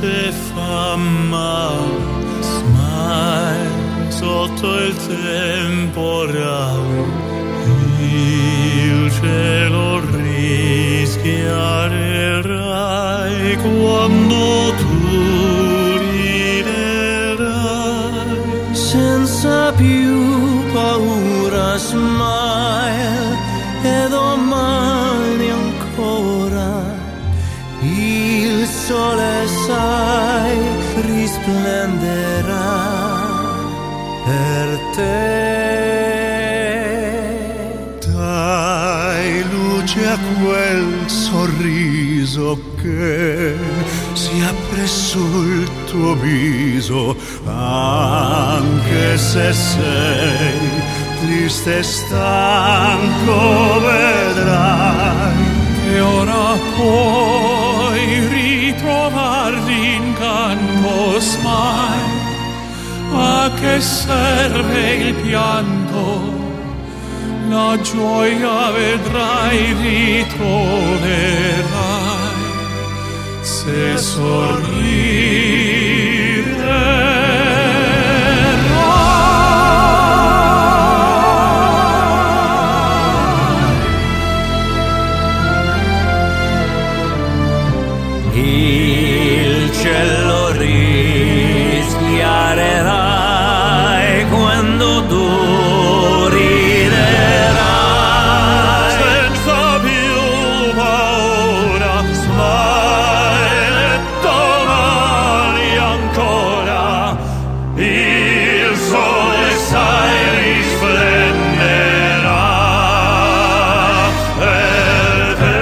se fa male, smile sotto il temporale, il cielo rischiarerai quando tu riderai, senza più paura, smile, e domani ancora il sole, sai, risplenderà per te. Dai luce a quel sorriso che si apre sul tuo viso, anche se sei triste e stanco, vedrai che ora puoi ritrovar l'incanto, smile. A che serve il pianto? La gioia vedrai, ritroverai se sorriderai. Il cielo rischiarerai quando tu riderai, senza più paura, smile, e domani ancora il sole, sai, risplenderà per te.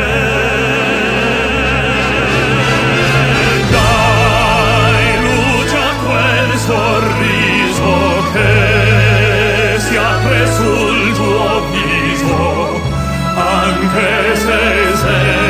Dai luce a quel sorriso che si apre sul tuo viso, anche se sei